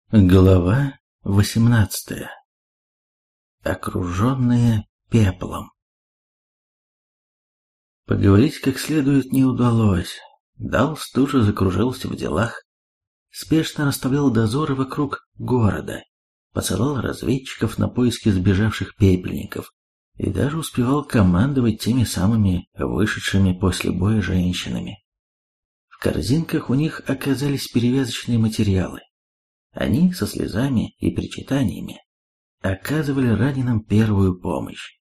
Глава 18. Окруженные пеплом. Поговорить как следует не удалось. Далс тут же закружился в делах, спешно расставлял дозоры вокруг города, посылал разведчиков на поиски сбежавших пепельников и даже успевал командовать теми самыми вышедшими после боя женщинами. В корзинках у них оказались перевязочные материалы. Они со слезами и причитаниями оказывали раненым первую помощь.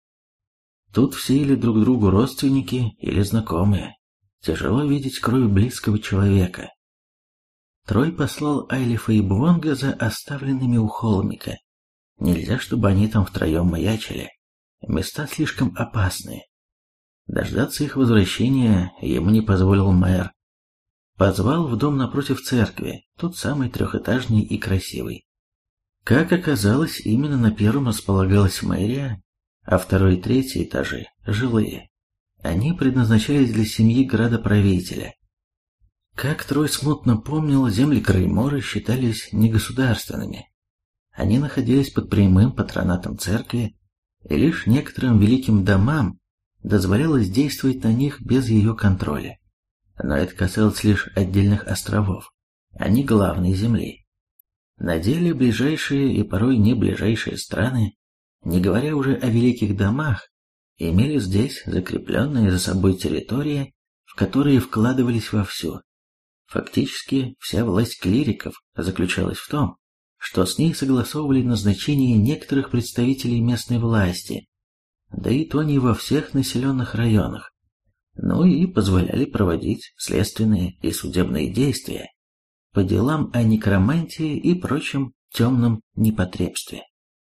Тут все или друг другу родственники, или знакомые. Тяжело видеть кровь близкого человека. Трой послал Айлифа и Буонга за оставленными у холмика. Нельзя, чтобы они там втроем маячили. Места слишком опасные. Дождаться их возвращения ему не позволил мэр. Позвал в дом напротив церкви, тот самый трехэтажный и красивый. Как оказалось, именно на первом располагалась мэрия, а второй и третий этажи – жилые. Они предназначались для семьи градоправителя. Как Трой смутно помнил, земли Креймора считались негосударственными. Они находились под прямым патронатом церкви, и лишь некоторым великим домам дозволялось действовать на них без ее контроля. Но это касалось лишь отдельных островов, а не главной земли. На деле ближайшие и порой не ближайшие страны, не говоря уже о великих домах, имели здесь закрепленные за собой территории, в которые вкладывались вовсю. Фактически вся власть клириков заключалась в том, что с ней согласовывали назначение некоторых представителей местной власти, да и то не во всех населенных районах. Ну и позволяли проводить следственные и судебные действия по делам о некромантии и прочем темном непотребстве.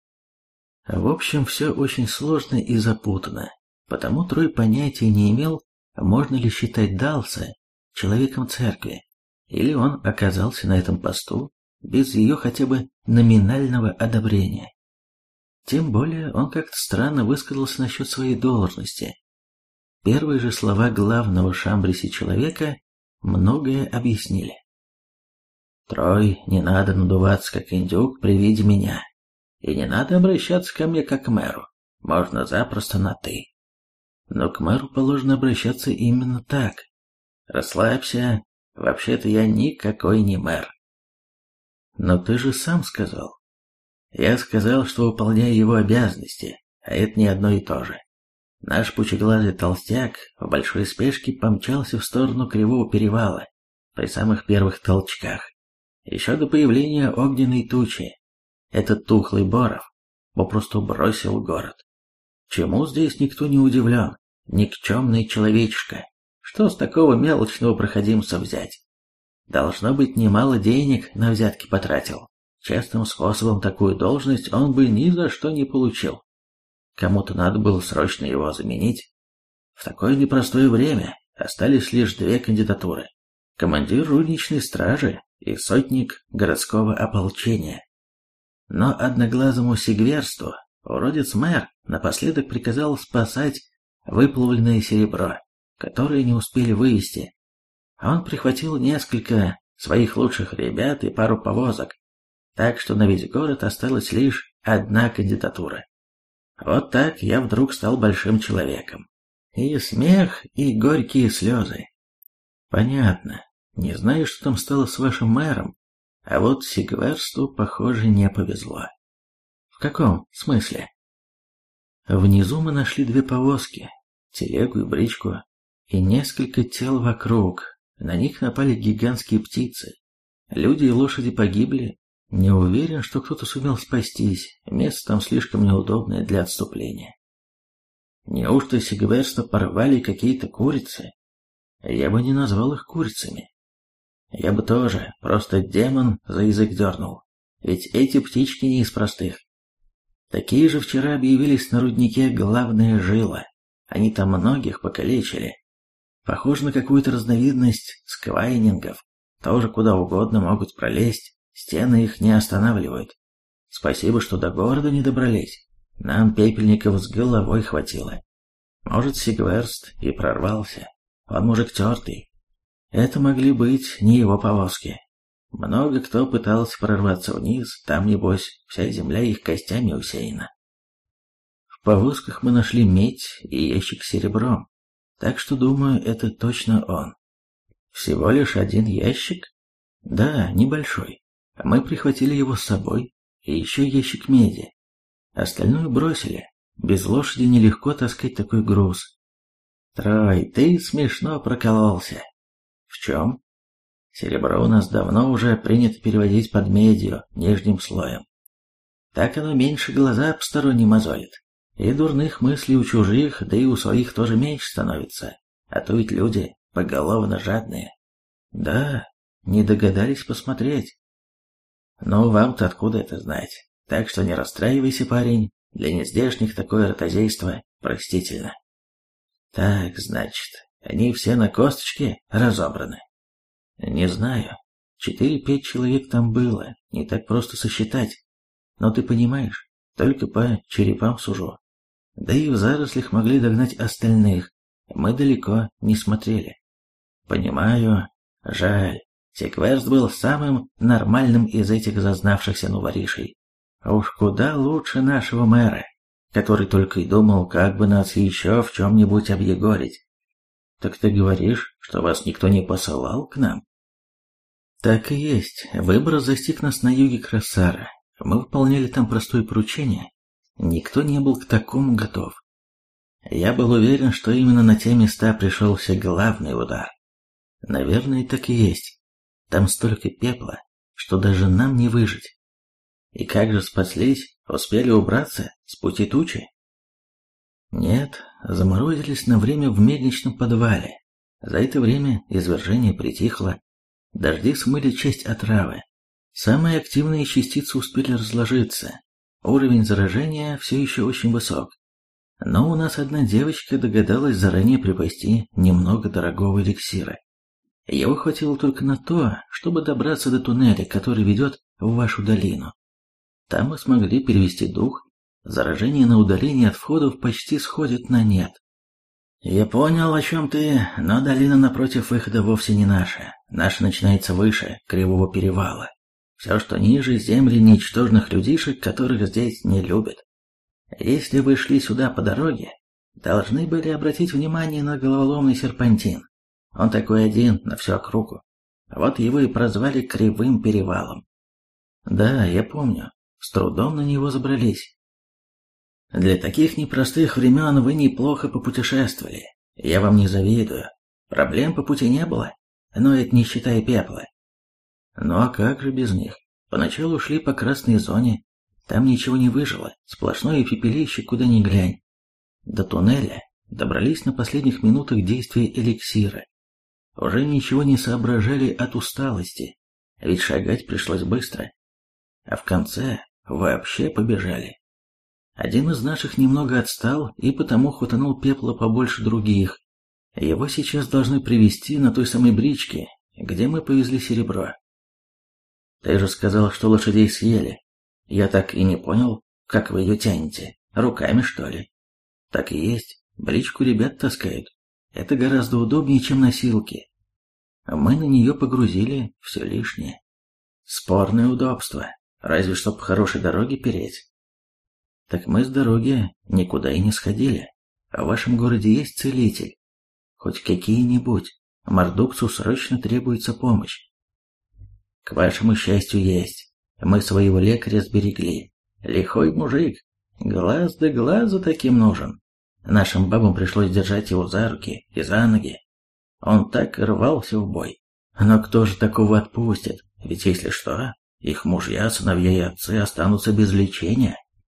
В общем, все очень сложно и запутанно, потому Трой понятия не имел, можно ли считать Далса человеком церкви, или он оказался на этом посту без ее хотя бы номинального одобрения. Тем более он как-то странно высказался насчет своей должности. Первые же слова главного в Шамбрисе человека многое объяснили. «Трой, не надо надуваться, как индюк при виде меня, и не надо обращаться ко мне, как к мэру, можно запросто на «ты». Но к мэру положено обращаться именно так. Расслабься, вообще-то я никакой не мэр». «Но ты же сам сказал». «Я сказал, что выполняю его обязанности, а это не одно и то же». Наш пучеглазый толстяк в большой спешке помчался в сторону Кривого перевала при самых первых толчках. Еще до появления огненной тучи этот тухлый Боров попросту бросил город. Чему здесь никто не удивлен? Никчемный человечишка. Что с такого мелочного проходимца взять? Должно быть, немало денег на взятки потратил. Честным способом такую должность он бы ни за что не получил. Кому-то надо было срочно его заменить. В такое непростое время остались лишь две кандидатуры. Командир рудничной стражи и сотник городского ополчения. Но одноглазому Сигверсту уродец-мэр напоследок приказал спасать выплавленное серебро, которое не успели вывезти. Он прихватил несколько своих лучших ребят и пару повозок, так что на весь город осталась лишь одна кандидатура. Вот так я вдруг стал большим человеком. И смех, и горькие слезы. Понятно. Не знаю, что там стало с вашим мэром, а вот Сигверсту, похоже, не повезло. В каком смысле? Внизу мы нашли две повозки, телегу и бричку, и несколько тел вокруг. На них напали гигантские птицы. Люди и лошади погибли. Не уверен, что кто-то сумел спастись, место там слишком неудобное для отступления. Неужто Сигверста порвали какие-то курицы? Я бы не назвал их курицами. Я бы тоже, просто демон за язык дернул, ведь эти птички не из простых. Такие же вчера объявились на руднике главная жила, они там многих покалечили. Похоже на какую-то разновидность сквайнингов, тоже куда угодно могут пролезть. Стены их не останавливают. Спасибо, что до города не добрались. Нам пепельников с головой хватило. Может, Сигверст и прорвался. Он мужик тертый. Это могли быть не его повозки. Много кто пытался прорваться вниз, там, небось, вся земля их костями усеяна. В повозках мы нашли медь и ящик с серебром, так что, думаю, это точно он. Всего лишь один ящик? Да, небольшой. Мы прихватили его с собой, и еще ящик меди. Остальное бросили. Без лошади нелегко таскать такой груз. Трой, ты смешно прокололся. В чем? Серебро у нас давно уже принято переводить под медью, нижним слоем. Так оно меньше глаза посторонним мозолит. И дурных мыслей у чужих, да и у своих тоже меньше становится. А то ведь люди поголовно жадные. Да, не догадались посмотреть. Но вам-то откуда это знать? Так что не расстраивайся, парень. Для нездешних такое ротозейство простительно. Так, значит, они все на косточке разобраны. Не знаю. 4-5 человек там было, не так просто сосчитать. Но ты понимаешь, только по черепам сужу. Да и в зарослях могли догнать остальных, мы далеко не смотрели. Понимаю, жаль. Секвест был самым нормальным из этих зазнавшихся новоришей. Уж куда лучше нашего мэра, который только и думал, как бы нас еще в чем-нибудь объегорить. Так ты говоришь, что вас никто не посылал к нам? Так и есть. Выбор застиг нас на юге Красара. Мы выполняли там простое поручение. Никто не был к такому готов. Я был уверен, что именно на те места пришелся главный удар. Наверное, так и есть. Там столько пепла, что даже нам не выжить. И как же спаслись? Успели убраться с пути тучи? Нет, заморозились на время в мельничном подвале. За это время извержение притихло. Дожди смыли часть отравы. Самые активные частицы успели разложиться. Уровень заражения все еще очень высок. Но у нас одна девочка догадалась заранее припасти немного дорогого эликсира. Его хватило только на то, чтобы добраться до туннеля, который ведет в вашу долину. Там мы смогли перевести дух. Заражение на удалении от входов почти сходит на нет. Я понял, о чем ты, но долина напротив выхода вовсе не наша. Наша начинается выше, Кривого перевала. Все, что ниже, земли ничтожных людишек, которых здесь не любят. Если вы шли сюда по дороге, должны были обратить внимание на головоломный серпантин. Он такой один на всю округу. Вот его и прозвали Кривым перевалом. Да, я помню. С трудом на него забрались. Для таких непростых времен вы неплохо попутешествовали. Я вам не завидую. Проблем по пути не было, но это не считая пепла. Ну а как же без них? Поначалу шли по красной зоне, там ничего не выжило, сплошное пепелище, куда ни глянь. До туннеля добрались на последних минутах действия эликсира. Уже ничего не соображали от усталости, ведь шагать пришлось быстро. А в конце вообще побежали. Один из наших немного отстал и потому хватанул пепла побольше других. Его сейчас должны привезти на той самой бричке, где мы повезли серебро. Ты же сказал, что лошадей съели. Я так и не понял, как вы ее тянете. Руками, что ли? Так и есть. Бричку ребят таскают. Это гораздо удобнее, чем носилки. Мы на нее погрузили все лишнее. Спорное удобство. Разве что по хорошей дороге переть. Так мы с дороги никуда и не сходили. В вашем городе есть целитель? Хоть какие-нибудь. Мордукцу срочно требуется помощь. К вашему счастью, есть. Мы своего лекаря сберегли. Лихой мужик. Глаз да глазу таким нужен. Нашим бабам пришлось держать его за руки и за ноги. Он так и рвался в бой. Но кто же такого отпустит? Ведь если что, их мужья, сыновья и отцы останутся без лечения.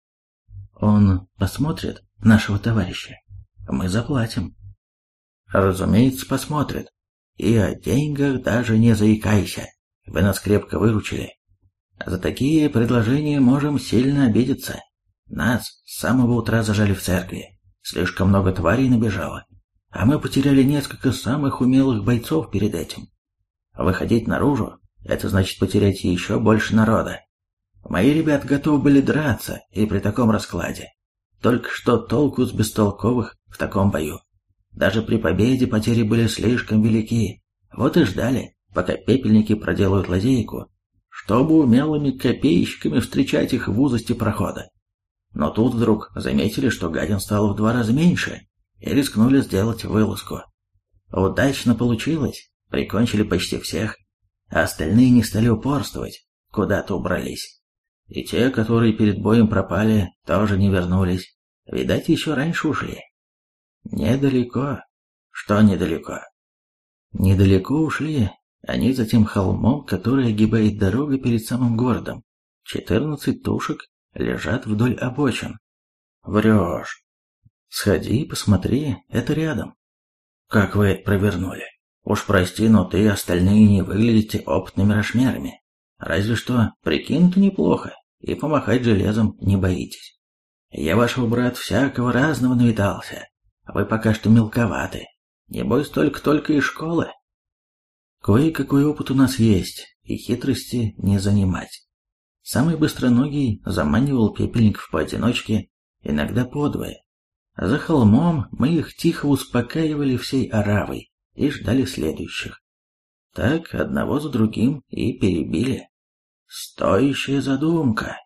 Он посмотрит нашего товарища. Мы заплатим. Разумеется, посмотрит. И о деньгах даже не заикайся. Вы нас крепко выручили. За такие предложения можем сильно обидеться. Нас с самого утра зажали в церкви. Слишком много тварей набежало. А мы потеряли несколько самых умелых бойцов перед этим. Выходить наружу — это значит потерять еще больше народа. Мои ребята готовы были драться и при таком раскладе. Только что толку с бестолковых в таком бою. Даже при победе потери были слишком велики. Вот и ждали, пока пепельники проделают лазейку, чтобы умелыми копейщиками встречать их в узости прохода. Но тут вдруг заметили, что гадин стало в 2 раза меньше, и рискнули сделать вылазку. Удачно получилось, прикончили почти всех, а остальные не стали упорствовать, куда-то убрались. И те, которые перед боем пропали, тоже не вернулись, видать, еще раньше ушли. Недалеко. Что недалеко? Недалеко ушли они за тем холмом, который огибает дорога перед самым городом. 14 тушек лежат вдоль обочин. Врешь. Сходи и посмотри, это рядом. Как вы это провернули? Уж прости, но ты и остальные не выглядите опытными рошмерами. Разве что прикинуто неплохо, и помахать железом не боитесь. Я вашего брата всякого разного навидался, а вы пока что мелковаты. Небось, только из школы. Кое-какой опыт у нас есть, и хитрости не занимать. Самый быстроногий заманивал пепельников поодиночке, иногда подвое. За холмом мы их тихо успокаивали всей оравой и ждали следующих. Так одного за другим и перебили. Стоящая задумка.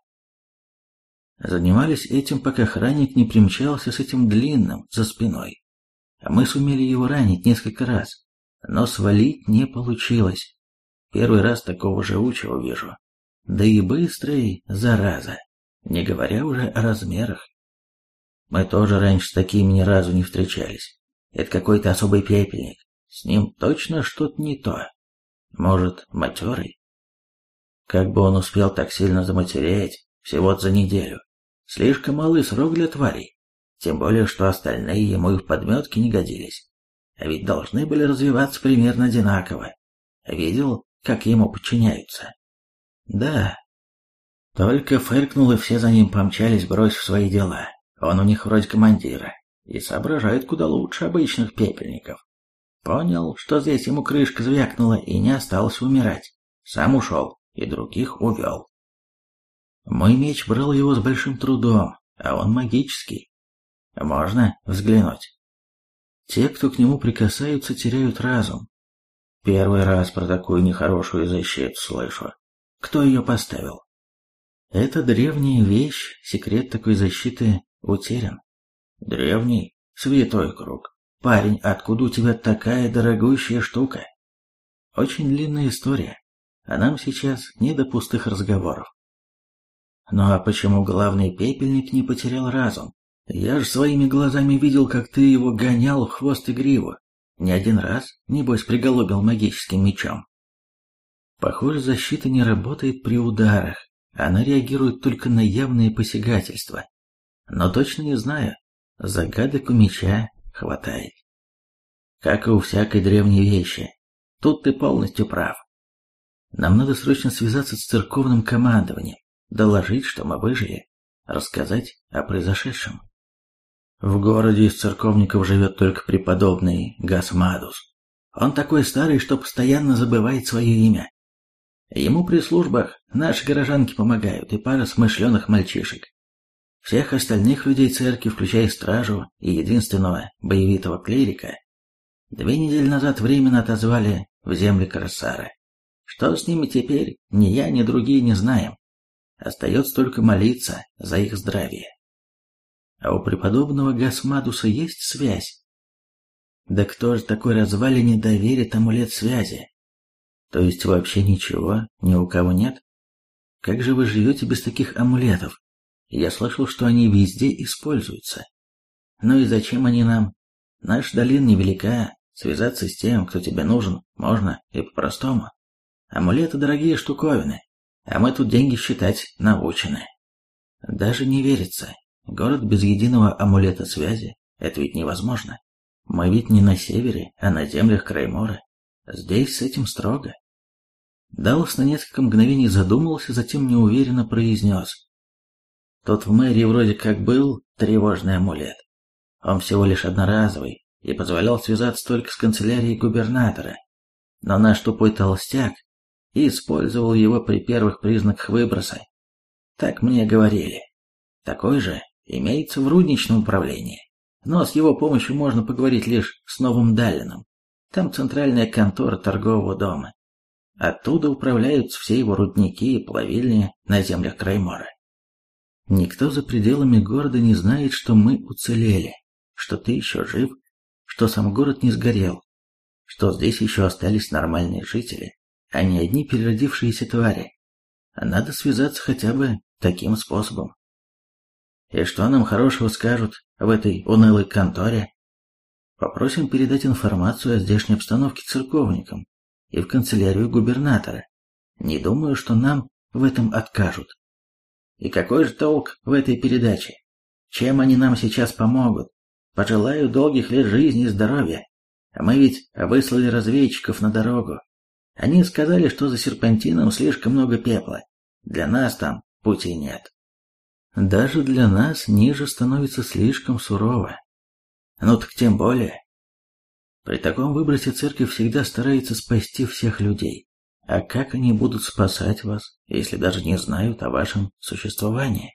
Занимались этим, пока охранник не примчался с этим длинным за спиной. Мы сумели его ранить несколько раз, но свалить не получилось. Первый раз такого живучего вижу. Да и быстрый, зараза, не говоря уже о размерах. Мы тоже раньше с такими ни разу не встречались. Это какой-то особый пепельник. С ним точно что-то не то. Может, матерый? Как бы он успел так сильно заматереть всего за неделю? Слишком малый срок для тварей. Тем более, что остальные ему и в подметке не годились. А ведь должны были развиваться примерно одинаково. Видел, как ему подчиняются? Да. Только фыркнул, и все за ним помчались, бросив свои дела. Он у них вроде командира и соображает куда лучше обычных пепельников. Понял, что здесь ему крышка звякнула и не остался умирать. Сам ушел и других увел. Мой меч брал его с большим трудом, а он магический. Можно взглянуть. Те, кто к нему прикасаются, теряют разум. Первый раз про такую нехорошую защиту слышу. Кто ее поставил? Это древняя вещь, секрет такой защиты утерян. Древний, святой круг. Парень, откуда у тебя такая дорогущая штука? Очень длинная история, а нам сейчас не до пустых разговоров. Ну а почему главный пепельник не потерял разум? Я же своими глазами видел, как ты его гонял в хвост и гриву. Не один раз, небось, приголубил магическим мечом. Похоже, защита не работает при ударах. Она реагирует только на явные посягательства. Но точно не знаю, загадок у меча хватает. Как и у всякой древней вещи. Тут ты полностью прав. Нам надо срочно связаться с церковным командованием, доложить, что мы выжили, рассказать о произошедшем. В городе из церковников живет только преподобный Гасмадус. Он такой старый, что постоянно забывает свое имя. Ему при службах наши горожанки помогают и пара смышленых мальчишек. Всех остальных людей церкви, включая стражу и единственного боевитого клирика, 2 недели назад временно отозвали в земли Корсара. Что с ними теперь, ни я, ни другие не знаем. Остается только молиться за их здравие. А у преподобного Гасмадуса есть связь? Да кто же такой развалине доверит амулет связи? То есть вообще ничего, ни у кого нет? Как же вы живете без таких амулетов? Я слышал, что они везде используются. Ну и зачем они нам? Наша долина невелика, связаться с тем, кто тебе нужен, можно и по-простому. Амулеты дорогие штуковины, а мы тут деньги считать научены. Даже не верится. Город без единого амулета связи – это ведь невозможно. Мы ведь не на севере, а на землях Краймора. Здесь с этим строго. Даллас на несколько мгновений задумался, затем неуверенно произнес. Тут в мэрии вроде как был тревожный амулет. Он всего лишь одноразовый и позволял связаться только с канцелярией губернатора. Но наш тупой толстяк использовал его при первых признаках выброса. Так мне говорили. Такой же имеется в рудничном управлении, но с его помощью можно поговорить лишь с Новым Даллином. Там центральная контора торгового дома. Оттуда управляются все его рудники и плавильни на землях Краймора. Никто за пределами города не знает, что мы уцелели, что ты еще жив, что сам город не сгорел, что здесь еще остались нормальные жители, а не одни переродившиеся твари. Надо связаться хотя бы таким способом. И что нам хорошего скажут в этой унылой конторе? Попросим передать информацию о здешней обстановке церковникам и в канцелярию губернатора. Не думаю, что нам в этом откажут. И какой же толк в этой передаче? Чем они нам сейчас помогут? Пожелаю долгих лет жизни и здоровья. Мы ведь выслали разведчиков на дорогу. Они сказали, что за серпантином слишком много пепла. Для нас там пути нет. Даже для нас ниже становится слишком сурово. Ну так тем более. При таком выбросе церковь всегда старается спасти всех людей. А как они будут спасать вас, если даже не знают о вашем существовании?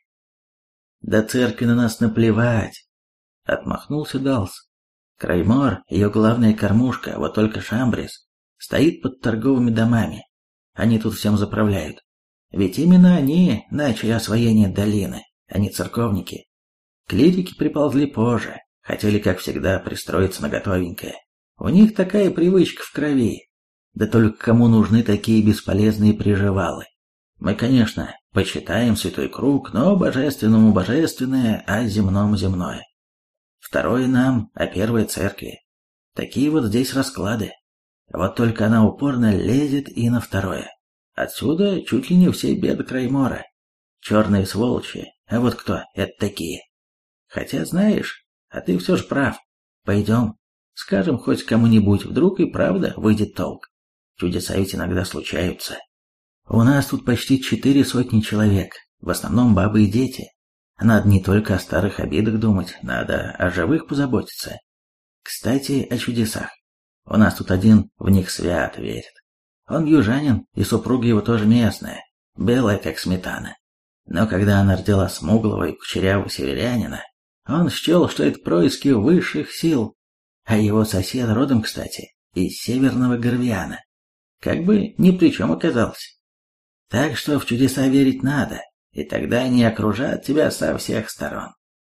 Да церкви на нас наплевать, отмахнулся Далс. Краймор, ее главная кормушка, вот только Шамбрис стоит под торговыми домами. Они тут всем заправляют. Ведь именно они начали освоение долины, а не церковники. Клирики приползли позже, хотели, как всегда, пристроиться на готовенькое. У них такая привычка в крови. Да только кому нужны такие бесполезные приживалы? Мы, конечно, почитаем Святой Круг, но божественному божественное, а земному земное. Второе нам, а первое церкви. Такие вот здесь расклады. Вот только она упорно лезет и на второе. Отсюда чуть ли не все беды Краймора. Черные сволочи, а вот кто это такие? Хотя, знаешь, а ты все ж прав. Пойдем, скажем хоть кому-нибудь, вдруг и правда выйдет толк. Чудеса ведь иногда случаются. У нас тут почти 400 человек, в основном бабы и дети. Надо не только о старых обидах думать, надо о живых позаботиться. Кстати, о чудесах. У нас тут один в них свято верит. Он южанин, и супруга его тоже местная, белая как сметана. Но когда она родила смуглого и кучерявого северянина, он счел, что это происки высших сил. А его сосед родом, кстати, из северного Горвиана. Как бы ни при чем оказался. Так что в чудеса верить надо, и тогда они окружат тебя со всех сторон.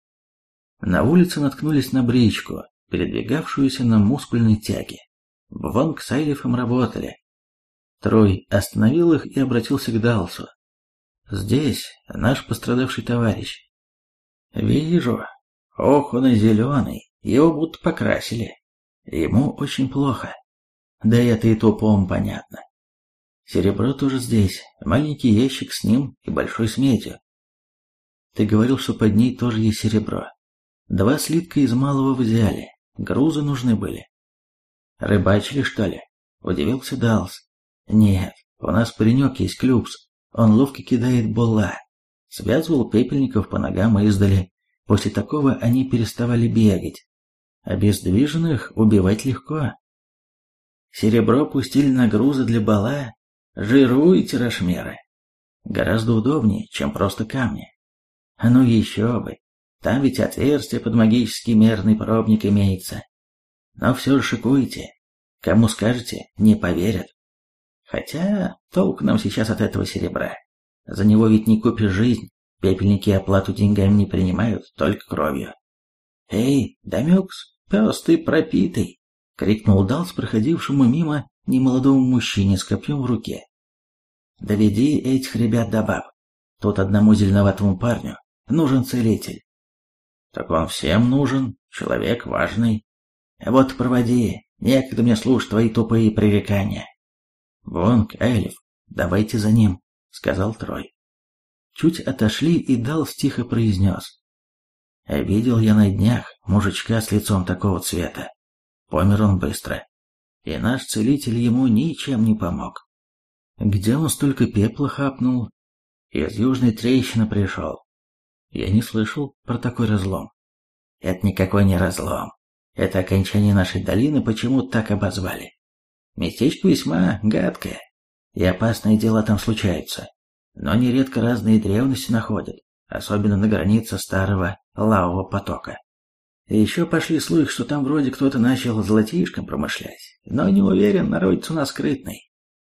На улице наткнулись на бричку, передвигавшуюся на мускульной тяге. Бвонг с Айлифом работали. Трой остановил их и обратился к Далсу. «Здесь наш пострадавший товарищ». «Вижу. Ох, он и зеленый, его будто покрасили. Ему очень плохо. Да это и тупому понятно. Серебро тоже здесь, маленький ящик с ним и большой с медью. Ты говорил, что под ней тоже есть серебро. 2 слитка из малого взяли, грузы нужны были». «Рыбачили, что ли?» — удивился Далс. «Нет, у нас паренек есть Клюкс, он ловко кидает була. Связывал пепельников по ногам издали. После такого они переставали бегать. Обездвиженных убивать легко. Серебро пустили на грузы для бала. Жируйте, рашмеры. Гораздо удобнее, чем просто камни. Ну еще бы, там ведь отверстие под магический мерный пробник имеется. Но все же шикуйте. Кому скажете, не поверят. Хотя толк нам сейчас от этого серебра. За него ведь не купишь жизнь. Пепельники оплату деньгами не принимают, только кровью. «Эй, Дамюкс, пес ты пропитый!» — крикнул Далс проходившему мимо немолодому мужчине с копьем в руке. «Доведи этих ребят до баб. Тут одному зеленоватому парню нужен целитель». «Так он всем нужен, человек важный». «Вот проводи, некогда мне слушать твои тупые пререкания». «Вонг, Эльф, давайте за ним», — сказал Трой. Чуть отошли, и Далс тихо произнес. «Видел я на днях мужичка с лицом такого цвета. Помер он быстро, и наш целитель ему ничем не помог. Где он столько пепла хапнул? Из южной трещины пришел. Я не слышал про такой разлом». «Это никакой не разлом. Это окончание нашей долины почему-то так обозвали. Местечко весьма гадкое, и опасные дела там случаются. Но нередко разные древности находят, особенно на границе старого лавового потока. И еще пошли слухи, что там вроде кто-то начал золотишком промышлять, но не уверен, народец у нас скрытный.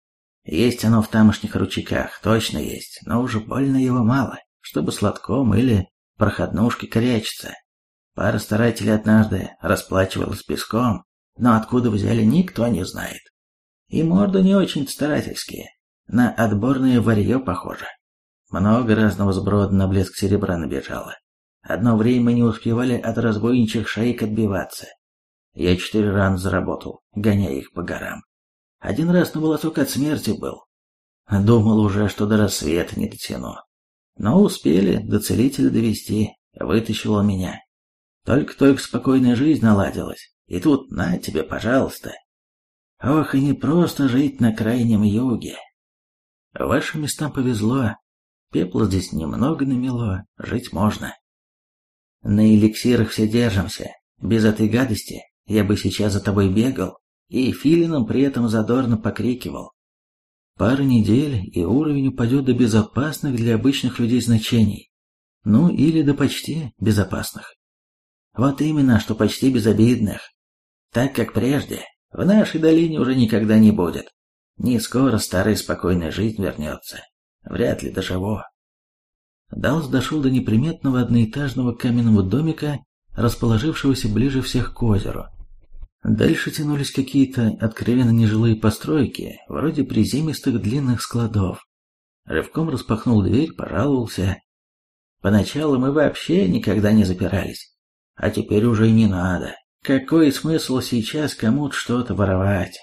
Есть оно в тамошних ручейках, точно есть, но уже больно его мало, чтобы сладком или проходнушкой корячиться. Пара старателей однажды расплачивалась песком, но откуда взяли, никто не знает. И морды не очень старательские, на отборное варье похоже. Много разного сброда на блеск серебра набежало. Одно время мы не успевали от разбойничьих шаек отбиваться. Я 4 рана заработал, гоняя их по горам. Один раз на волосок от смерти был. Думал уже, что до рассвета не дотяну. Но успели до целителя довести, вытащил он меня. Только-только спокойная жизнь наладилась, и тут на тебе, пожалуйста. Ох, и не просто жить на крайнем юге. Вашим местам повезло, пепла здесь немного намело, жить можно. На эликсирах все держимся, без этой гадости я бы сейчас за тобой бегал и филином при этом задорно покрикивал. Пара недель, и уровень упадет до безопасных для обычных людей значений. Ну, или до почти безопасных. Вот именно, что почти безобидных. Так как прежде, в нашей долине уже никогда не будет. Не скоро старая спокойная жизнь вернется. Вряд ли доживу. Далс дошел до неприметного одноэтажного каменного домика, расположившегося ближе всех к озеру. Дальше тянулись какие-то откровенно нежилые постройки, вроде приземистых длинных складов. Рывком распахнул дверь, пожаловался. Поначалу мы вообще никогда не запирались. А теперь уже и не надо. Какой смысл сейчас кому-то что-то воровать?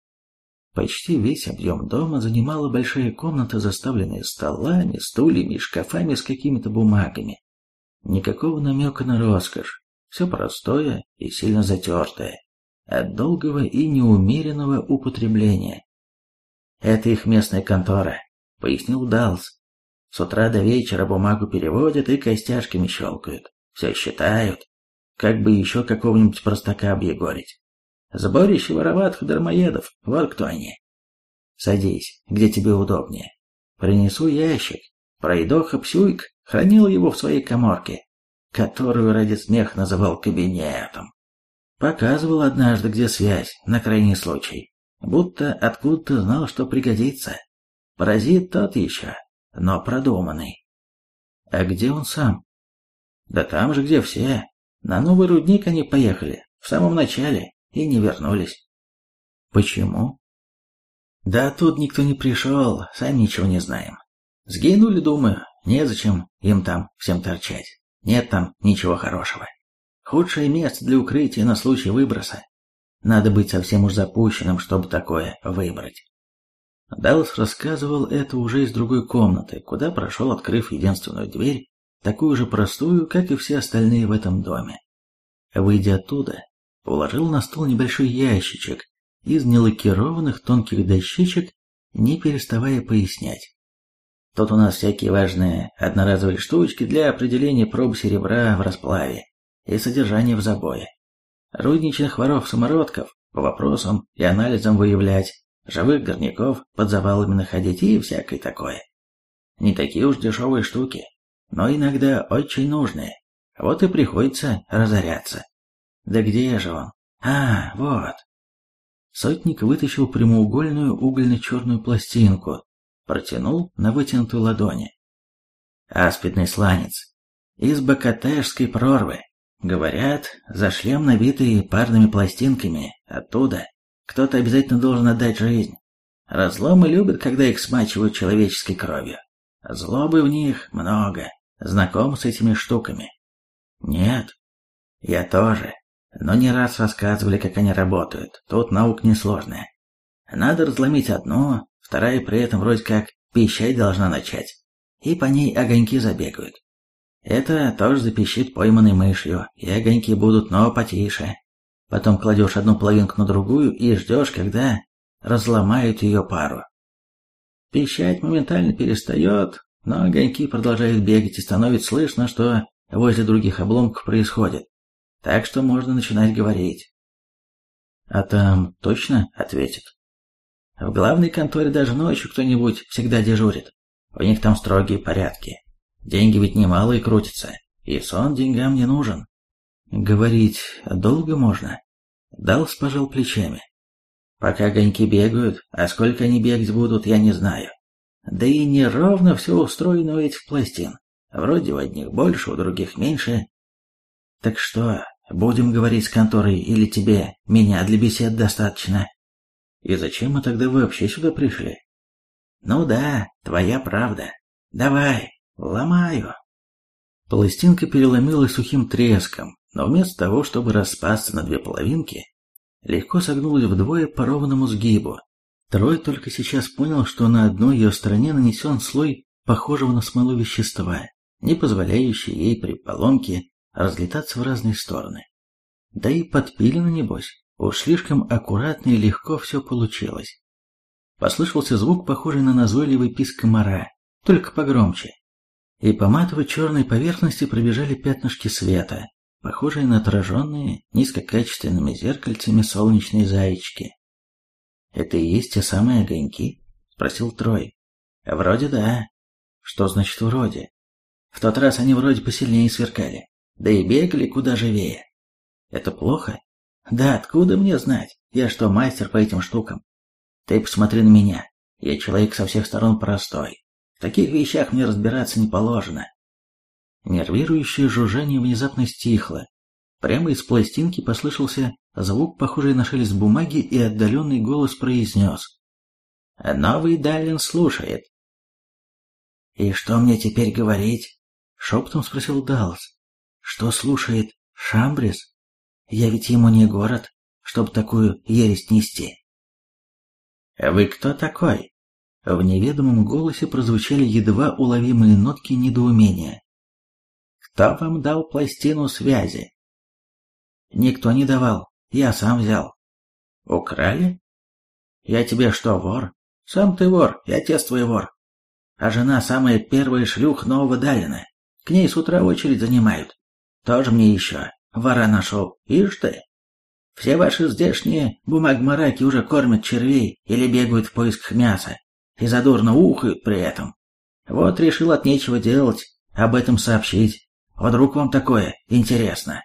Почти весь объем дома занимала большая комната, заставленная столами, стульями и шкафами с какими-то бумагами. Никакого намека на роскошь. Все простое и сильно затертое. От долгого и неумеренного употребления. «Это их местная контора», — пояснил Далс. «С утра до вечера бумагу переводят и костяшками щелкают. Все считают. Как бы еще какого-нибудь простака объегорить. Сборище вороватых дармоедов, вот кто они. Садись, где тебе удобнее. Принесу ящик. Пройдоха Псюйк хранил его в своей каморке, которую ради смеха называл кабинетом. Показывал однажды, где связь, на крайний случай. Будто откуда-то знал, что пригодится. Паразит тот еще, но продуманный. А где он сам? Да там же, где все. На новый рудник они поехали, в самом начале, и не вернулись. Почему? Да тут никто не пришел, сами ничего не знаем. Сгинули, думаю, незачем им там всем торчать. Нет там ничего хорошего. Худшее место для укрытия на случай выброса. Надо быть совсем уж запущенным, чтобы такое выбрать. Даллас рассказывал это уже из другой комнаты, куда прошел, открыв единственную дверь, такую же простую, как и все остальные в этом доме. Выйдя оттуда, уложил на стол небольшой ящичек из нелакированных тонких дощечек, не переставая пояснять. Тут у нас всякие важные одноразовые штучки для определения проб серебра в расплаве и содержания в забое. Рудничных воров-самородков по вопросам и анализам выявлять, живых горняков под завалами находить и всякое такое. Не такие уж дешевые штуки, но иногда очень нужные. Вот и приходится разоряться. Да где же он? А, вот. Сотник вытащил прямоугольную угольно-черную пластинку, протянул на вытянутой ладони. Аспидный сланец. Из Бакатешской прорвы. Говорят, за шлем, набитый парными пластинками, оттуда кто-то обязательно должен отдать жизнь. Разломы любят, когда их смачивают человеческой кровью. Злобы в них много. Знаком с этими штуками? Нет. Я тоже. Но не раз рассказывали, как они работают. Тут наука несложная. Надо разломить одну, вторая при этом вроде как пищать должна начать. И по ней огоньки забегают. Это тоже запищит пойманной мышью, и огоньки будут, но потише. Потом кладешь одну половинку на другую и ждешь, когда разломают ее пару. Пищать моментально перестает, но огоньки продолжают бегать и становится слышно, что возле других обломков происходит. Так что можно начинать говорить. А там точно ответит? В главной конторе даже ночью кто-нибудь всегда дежурит. У них там строгие порядки. Деньги ведь немалые крутятся, и сон деньгам не нужен. Говорить долго можно? Далс пожал плечами. Пока огоньки бегают, а сколько они бегать будут, я не знаю. Да и неровно все устроено у этих пластин. Вроде у одних больше, у других меньше. Так что, будем говорить с конторой, или тебе меня для бесед достаточно? И зачем мы тогда вообще сюда пришли? Ну да, твоя правда. Давай, ломаю. Пластинка переломилась сухим треском, но вместо того, чтобы распасться на две половинки, легко согнулась вдвое по ровному сгибу. Трой только сейчас понял, что на одной ее стороне нанесен слой похожего на смолу вещества, не позволяющий ей при поломке разлетаться в разные стороны. Да и подпилено, небось, уж слишком аккуратно и легко все получилось. Послышался звук, похожий на назойливый писк комара, только погромче. И по матовой черной поверхности пробежали пятнышки света, похожие на отраженные низкокачественными зеркальцами солнечные зайчики. «Это и есть те самые огоньки?» — спросил Трой. «Вроде да». «Что значит вроде?» «В тот раз они вроде посильнее сверкали, да и бегали куда живее». «Это плохо?» «Да откуда мне знать? Я что, мастер по этим штукам? Ты посмотри на меня. Я человек со всех сторон простой. В таких вещах мне разбираться не положено». Нервирующее жужжание внезапно стихло. Прямо из пластинки послышался звук, похожий на шелест бумаги, и отдаленный голос произнес: «Новый Даллин слушает». «И что мне теперь говорить?» — шепотом спросил Даллас. «Что слушает Шамбрис? Я ведь ему не город, чтоб такую ересь нести». «Вы кто такой?» В неведомом голосе прозвучали едва уловимые нотки недоумения. «Кто вам дал пластину связи?» «Никто не давал, я сам взял». «Украли?» «Я тебе что, вор?» «Сам ты вор, и отец твой вор. А жена самая первая шлюх нового Даллина. К ней с утра очередь занимают. Тоже мне еще вора нашел, ишь ты. Все ваши здешние бумагмараки уже кормят червей или бегают в поисках мяса и задорно ухают при этом. Вот решил от нечего делать об этом сообщить. Вдруг вам такое интересно?»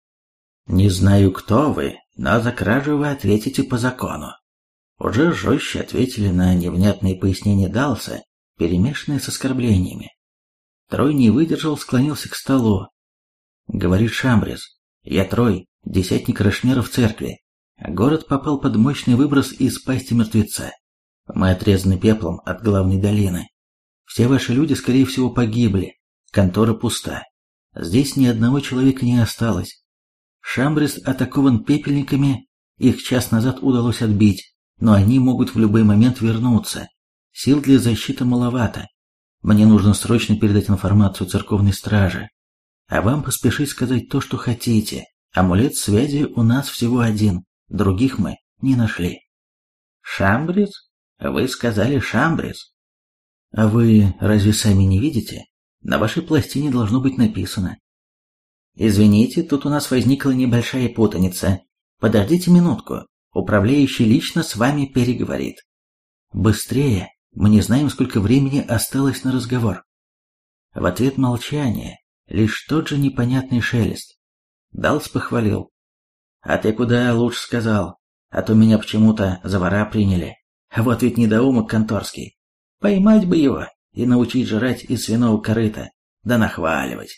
«Не знаю, кто вы, но за кражу вы ответите по закону». Уже жестче ответили на невнятные пояснения Далса, перемешанные с оскорблениями. Трой не выдержал, склонился к столу. «Говорит Шамбрис, я Трой, десятник Рошмера в церкви. Город попал под мощный выброс из пасти мертвеца. Мы отрезаны пеплом от главной долины. Все ваши люди, скорее всего, погибли. Контора пуста. Здесь ни одного человека не осталось. Шамбрис атакован пепельниками, их час назад удалось отбить, но они могут в любой момент вернуться. Сил для защиты маловато. Мне нужно срочно передать информацию церковной страже. А вам поспешить сказать то, что хотите. Амулет связи у нас всего один, других мы не нашли». «Шамбрис? Вы сказали Шамбрис?» «А вы разве сами не видите? На вашей пластине должно быть написано». «Извините, тут у нас возникла небольшая путаница. Подождите минутку, управляющий лично с вами переговорит». «Быстрее, мы не знаем, сколько времени осталось на разговор». В ответ молчание, лишь тот же непонятный шелест. Далс похвалил. «А ты куда лучше сказал, а то меня почему-то за вора приняли. Вот ведь недоумок конторский. Поймать бы его и научить жрать из свиного корыта, да нахваливать».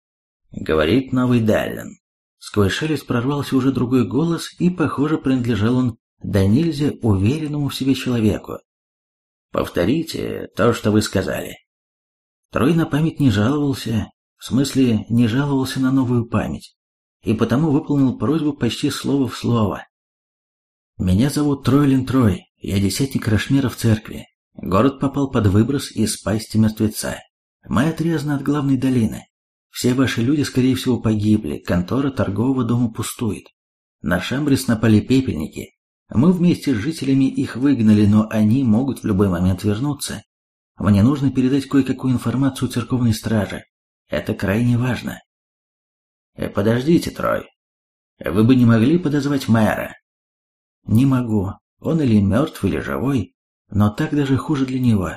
Говорит новый Даллин. Сквозь шелест прорвался уже другой голос, и, похоже, принадлежал он да нельзя уверенному в себе человеку. «Повторите то, что вы сказали». Трой на память не жаловался, в смысле, не жаловался на новую память, и потому выполнил просьбу почти слово в слово. «Меня зовут Тройлин Трой, я десятник Рошмера в церкви. Город попал под выброс из пасти мертвеца. Мы отрезаны от главной долины. Все ваши люди, скорее всего, погибли, контора торгового дома пустует. На Шамбрис напали пепельники. Мы вместе с жителями их выгнали, но они могут в любой момент вернуться. Мне нужно передать кое-какую информацию церковной страже. Это крайне важно». «Подождите, Трой. Вы бы не могли подозвать мэра?» «Не могу. Он или мертв, или живой, но так даже хуже для него».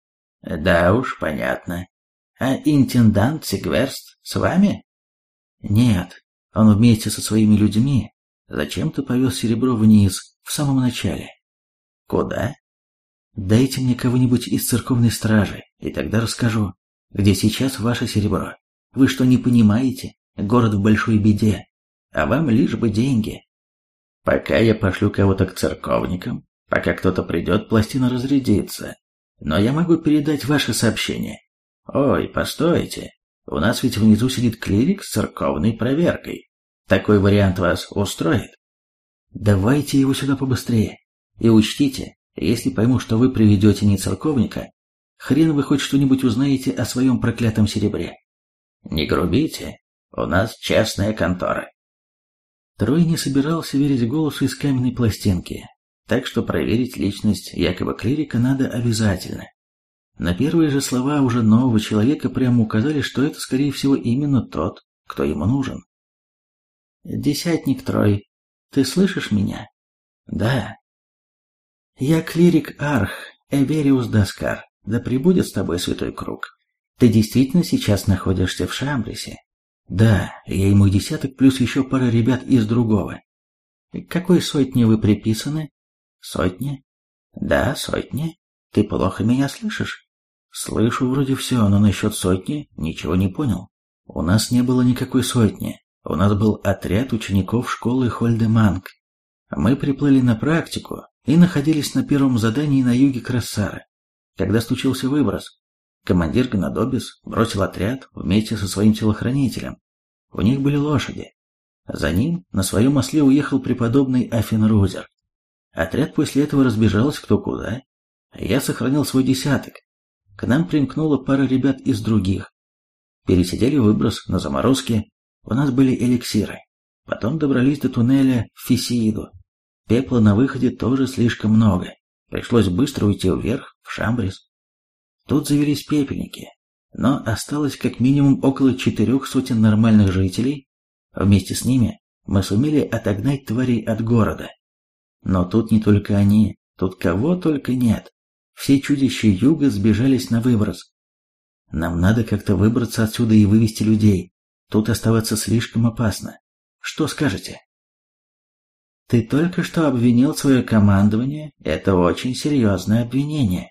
«Да уж, понятно. А интендант Сигверст с вами?» «Нет, он вместе со своими людьми зачем-то повез серебро вниз, в самом начале. Куда? Дайте мне кого-нибудь из церковной стражи, и тогда расскажу, где сейчас ваше серебро. Вы что, не понимаете? Город в большой беде, а вам лишь бы деньги. Пока я пошлю кого-то к церковникам, пока кто-то придет, пластина разрядится. Но я могу передать ваше сообщение. Ой, постойте, у нас ведь внизу сидит клирик с церковной проверкой. Такой вариант вас устроит? Давайте его сюда побыстрее. И учтите, если пойму, что вы приведете не церковника, хрен вы хоть что-нибудь узнаете о своем проклятом серебре. Не грубите, у нас частная контора. Трой не собирался верить голосу из каменной пластинки, так что проверить личность якобы клирика надо обязательно. На первые же слова уже нового человека прямо указали, что это, скорее всего, именно тот, кто ему нужен. «Десятник Трой, ты слышишь меня?» «Да». «Я клирик Арх, Эвериус Даскар, да пребудет с тобой святой круг. Ты действительно сейчас находишься в Шамбрисе?» «Да, я и мой десяток, плюс еще пара ребят из другого». «К какой сотне вы приписаны?» «Сотня?» «Да, сотня. Ты плохо меня слышишь?» «Слышу вроде все, но насчет сотни ничего не понял. У нас не было никакой сотни. У нас был отряд учеников школы Хольдеманг. Мы приплыли на практику и находились на первом задании на юге Крассара, когда случился выброс. Командир Гнадобис бросил отряд вместе со своим телохранителем. У них были лошади. За ним на своем осле уехал преподобный Афенрузер. Отряд после этого разбежался кто куда. Я сохранил свой десяток. К нам примкнула пара ребят из других. Пересидели выброс на заморозке. У нас были эликсиры. Потом добрались до туннеля в Фисииду. Пепла на выходе тоже слишком много. Пришлось быстро уйти вверх, в Шамбрис. Тут завелись пепельники, но осталось как минимум около 400 нормальных жителей. Вместе с ними мы сумели отогнать тварей от города. Но тут не только они, тут кого только нет. Все чудища юга сбежались на выброс. Нам надо как-то выбраться отсюда и вывести людей. Тут оставаться слишком опасно. Что скажете? Ты только что обвинил свое командование. Это очень серьезное обвинение.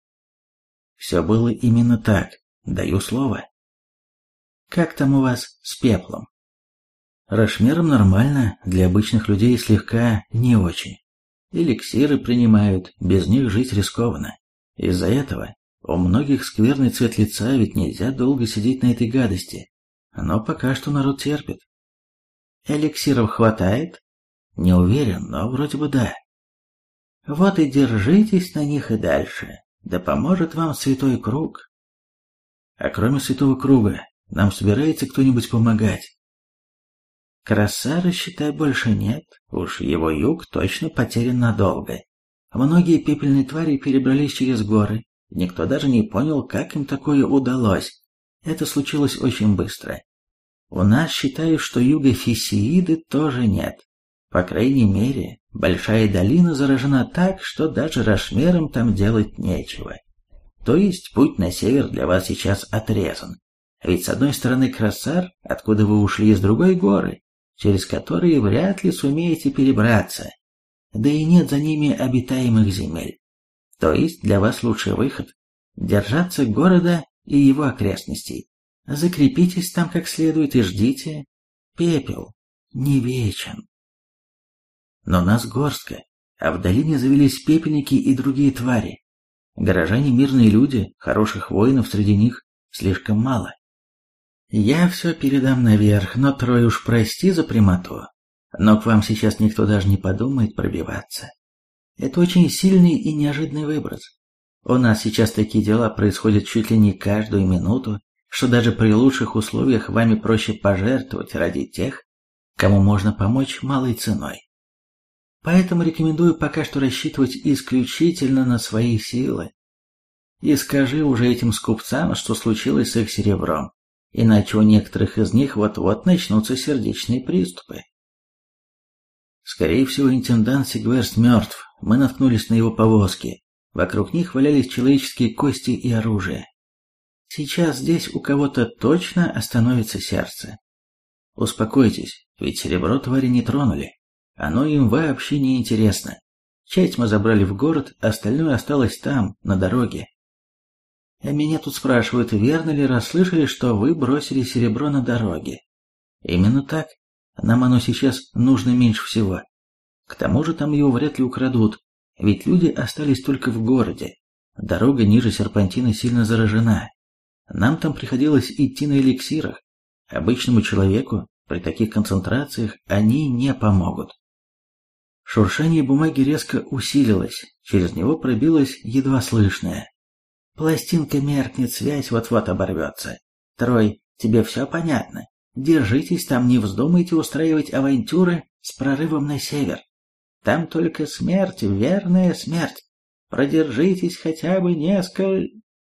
Все было именно так. Даю слово. Как там у вас с пеплом? Рашмером нормально, для обычных людей слегка не очень. Эликсиры принимают, без них жить рискованно. Из-за этого у многих скверный цвет лица, ведь нельзя долго сидеть на этой гадости. Но пока что народ терпит. Эликсиров хватает? Не уверен, но вроде бы да. Вот и держитесь на них и дальше. Да поможет вам святой круг. А кроме святого круга, нам собирается кто-нибудь помогать? Крассара, считай, больше нет. Уж его юг точно потерян надолго. Многие пепельные твари перебрались через горы. Никто даже не понял, как им такое удалось. Это случилось очень быстро. У нас считают, что юга Фисииды тоже нет. По крайней мере, Большая долина заражена так, что даже рашмерам там делать нечего. То есть путь на север для вас сейчас отрезан. Ведь с одной стороны Крассар, откуда вы ушли, из другой горы, через которые вряд ли сумеете перебраться. Да и нет за ними обитаемых земель. То есть для вас лучший выход – держаться города и его окрестностей. Закрепитесь там как следует и ждите. Пепел не вечен. Но нас горстка, а в долине завелись пепельники и другие твари. Горожане мирные люди, хороших воинов среди них слишком мало. Я все передам наверх, но Трой уж прости за прямоту. Но к вам сейчас никто даже не подумает пробиваться. Это очень сильный и неожиданный выброс. У нас сейчас такие дела происходят чуть ли не каждую минуту, что даже при лучших условиях вами проще пожертвовать ради тех, кому можно помочь малой ценой. Поэтому рекомендую пока что рассчитывать исключительно на свои силы. И скажи уже этим скупцам, что случилось с их серебром, иначе у некоторых из них вот-вот начнутся сердечные приступы. Скорее всего, интендант Сигверст мертв, мы наткнулись на его повозки. Вокруг них валялись человеческие кости и оружие. Сейчас здесь у кого-то точно остановится сердце. Успокойтесь, ведь серебро твари не тронули. оно им вообще не интересно. Часть мы забрали в город, остальное осталось там, на дороге. А меня тут спрашивают, верно ли расслышали, что вы бросили серебро на дороге. Именно так. Нам оно сейчас нужно меньше всего. К тому же там его вряд ли украдут, ведь люди остались только в городе. Дорога ниже серпантина сильно заражена. Нам там приходилось идти на эликсирах. Обычному человеку при таких концентрациях они не помогут. Шуршание бумаги резко усилилось, через него пробилось едва слышное. Пластинка меркнет, связь вот-вот оборвется. Трой, тебе все понятно? Держитесь там, не вздумайте устраивать авантюры с прорывом на север. Там только смерть, верная смерть. Продержитесь хотя бы несколько...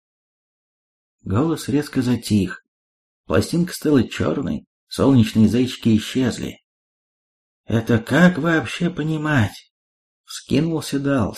Голос резко затих. Пластинка стала черной, солнечные зайчики исчезли. «Это как вообще понимать?» — вскинулся Далс.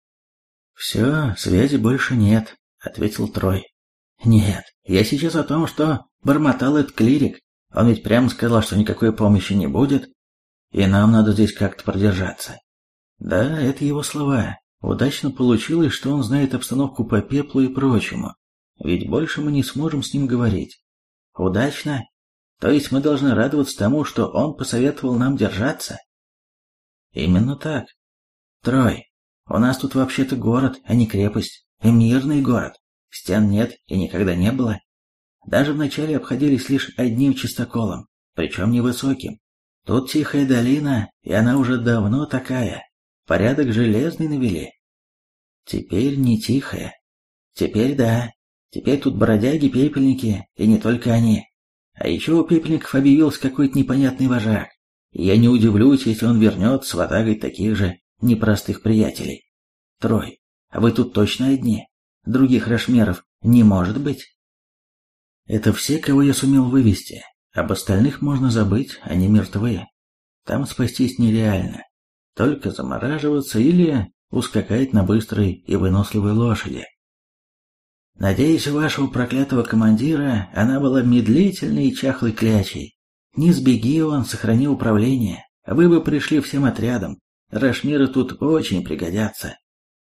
«Все, связи больше нет», — ответил Трой. «Нет, я сейчас о том, что бормотал этот клирик. Он ведь прямо сказал, что никакой помощи не будет, и нам надо здесь как-то продержаться». Да, это его слова. Удачно получилось, что он знает обстановку по пеплу и прочему, ведь больше мы не сможем с ним говорить. Удачно? То есть мы должны радоваться тому, что он посоветовал нам держаться? Именно так. Трой, у нас тут вообще-то город, а не крепость. И мирный город. Стен нет и никогда не было. Даже вначале обходились лишь одним чистоколом, причем невысоким. Тут тихая долина, и она уже давно такая. Порядок железный навели. Теперь не тихая. Теперь да. Теперь тут бродяги-пепельники, и не только они. А еще у пепельников объявился какой-то непонятный вожак. И я не удивлюсь, если он вернется с ватагой таких же непростых приятелей. Трой, а вы тут точно одни? Других рашмеров не может быть? Это все, кого я сумел вывести. Об остальных можно забыть, они мертвы. Там спастись нереально. Только замораживаться или ускакать на быстрой и выносливой лошади. Надеюсь, у вашего проклятого командира она была медлительной и чахлой клячей. Не сбеги он, сохрани управление. Вы бы пришли всем отрядом. Рашмиры тут очень пригодятся.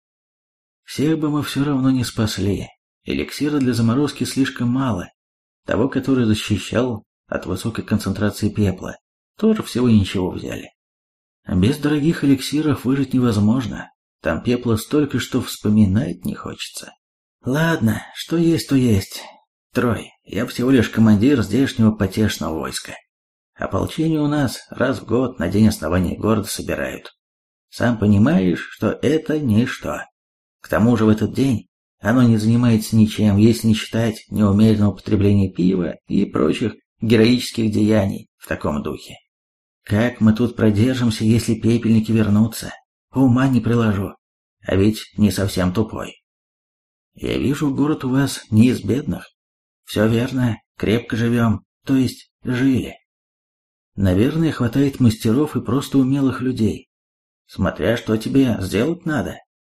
Всех бы мы все равно не спасли. Эликсира для заморозки слишком мало. Того, который защищал от высокой концентрации пепла, тоже всего ничего взяли. Без дорогих эликсиров выжить невозможно. Там пепла столько, что вспоминать не хочется. Ладно, что есть, то есть. Трой, я всего лишь командир здешнего потешного войска. Ополчение у нас раз в год на день основания города собирают. Сам понимаешь, что это ничто. К тому же в этот день оно не занимается ничем, если не считать неумеренного употребления пива и прочих героических деяний в таком духе. Как мы тут продержимся, если пепельники вернутся? Ума не приложу. А ведь не совсем тупой. Я вижу, город у вас не из бедных. Все верно, крепко живем, то есть жили. Наверное, хватает мастеров и просто умелых людей. Смотря что тебе сделать надо.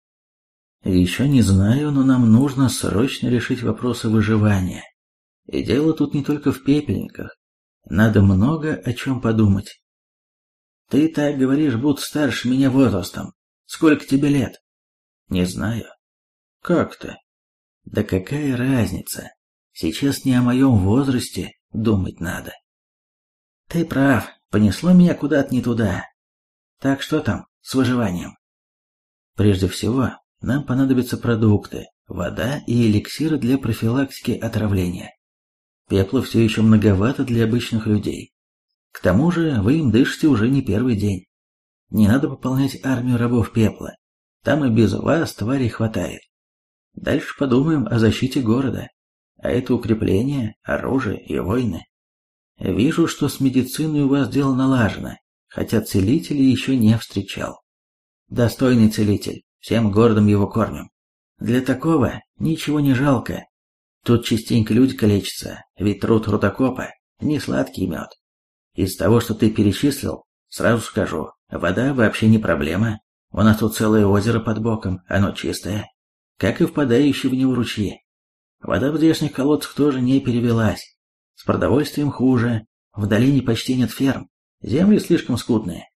Еще не знаю, но нам нужно срочно решить вопросы выживания. И дело тут не только в пепельниках. Надо много о чем подумать. Ты так говоришь, будто старше меня возрастом. Сколько тебе лет? Не знаю. Как-то. Да какая разница? Сейчас не о моем возрасте думать надо. Ты прав, понесло меня куда-то не туда. Так что там с выживанием? Прежде всего, нам понадобятся продукты, вода и эликсиры для профилактики отравления. Пепла все еще многовато для обычных людей. К тому же вы им дышите уже не первый день. Не надо пополнять армию рабов пепла. Там и без вас тварей хватает. Дальше подумаем о защите города. А это укрепление, оружие и войны. Вижу, что с медициной у вас дело налажено, хотя целителей еще не встречал. Достойный целитель, всем городом его кормим. Для такого ничего не жалко. Тут частенько люди калечатся, ведь труд рудокопа не сладкий мед. Из того, что ты перечислил, сразу скажу, вода вообще не проблема. У нас тут целое озеро под боком, оно чистое, как и впадающие в него ручьи. Вода в здешних колодцах тоже не перевелась. С продовольствием хуже, в долине почти нет ферм, земли слишком скудные.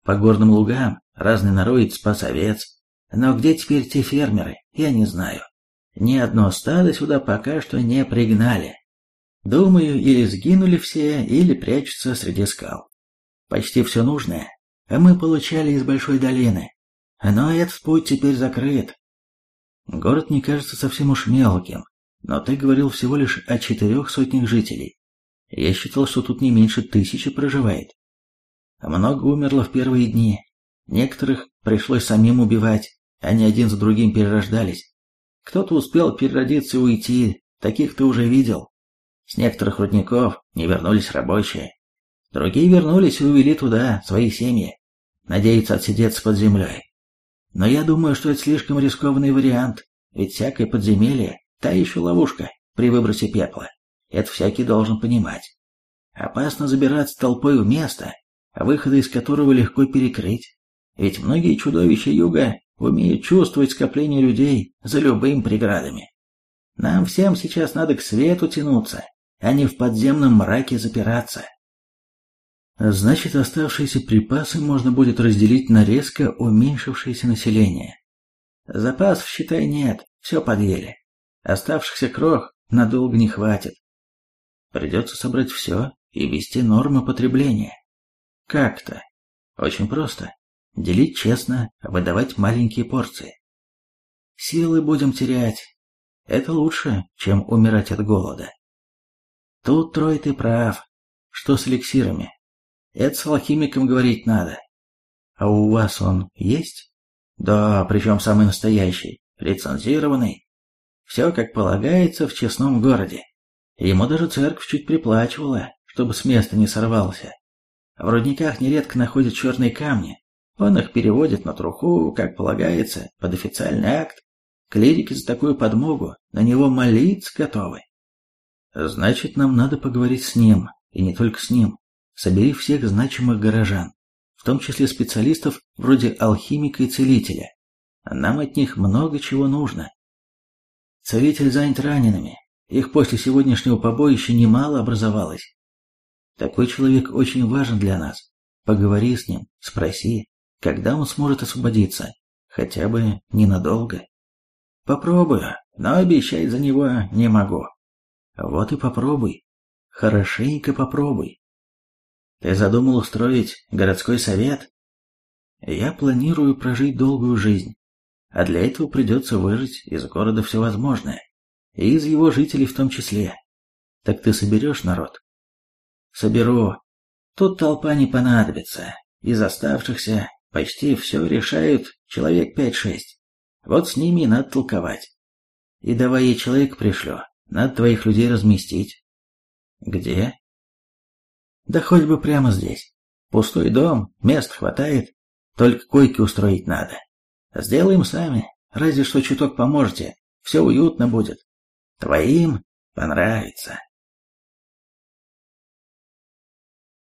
По горным лугам разный народ спас овец. Но где теперь те фермеры, я не знаю. Ни одно стадо сюда пока что не пригнали. Думаю, или сгинули все, или прячутся среди скал. Почти все нужное мы получали из Большой долины. Но этот путь теперь закрыт. Город не кажется совсем уж мелким, но ты говорил всего лишь о 400 жителей. Я считал, что тут не меньше 1000 проживает. Много умерло в первые дни. Некоторых пришлось самим убивать, они один за другим перерождались. Кто-то успел переродиться и уйти, таких ты уже видел. С некоторых рудников не вернулись рабочие. Другие вернулись и увели туда свои семьи. Надеются отсидеться под землей. Но я думаю, что это слишком рискованный вариант, ведь всякое подземелье – та еще ловушка при выбросе пепла. Это всякий должен понимать. Опасно забираться толпой в место, выходы из которого легко перекрыть. Ведь многие чудовища юга умеют чувствовать скопление людей за любыми преградами. Нам всем сейчас надо к свету тянуться, а не в подземном мраке запираться. Значит, оставшиеся припасы можно будет разделить на резко уменьшившееся население. Запасов, считай, нет, все подъели. Оставшихся крох надолго не хватит. Придется собрать все и ввести нормы потребления. Как-то. Очень просто. Делить честно, выдавать маленькие порции. Силы будем терять. Это лучше, чем умирать от голода. Тут, Трой, ты прав. Что с эликсирами? Это с алхимиком говорить надо. А у вас он есть? Да, причем самый настоящий, лицензированный. Все как полагается в честном городе. Ему даже церковь чуть приплачивала, чтобы с места не сорвался. В рудниках нередко находят черные камни. Он их переводит на труху, как полагается, под официальный акт. Клирики за такую подмогу на него молиться готовы. Значит, нам надо поговорить с ним, и не только с ним. Собери всех значимых горожан, в том числе специалистов вроде алхимика и целителя. Нам от них много чего нужно. Целитель занят ранеными, их после сегодняшнего побоища немало образовалось. Такой человек очень важен для нас. Поговори с ним, спроси, когда он сможет освободиться, хотя бы ненадолго. Попробую, но обещать за него не могу. Вот и попробуй, хорошенько попробуй. Ты задумал устроить городской совет? Я планирую прожить долгую жизнь, а для этого придется выжать из города все возможное, и из его жителей в том числе. Так ты соберешь народ? Соберу. Тут толпа не понадобится, из оставшихся почти все решают человек 5-6. Вот с ними и надо толковать. И давай я человека пришлю, надо твоих людей разместить. Где? Да хоть бы прямо здесь. Пустой дом, мест хватает, только койки устроить надо. Сделаем сами, разве что чуток поможете, все уютно будет. Твоим понравится.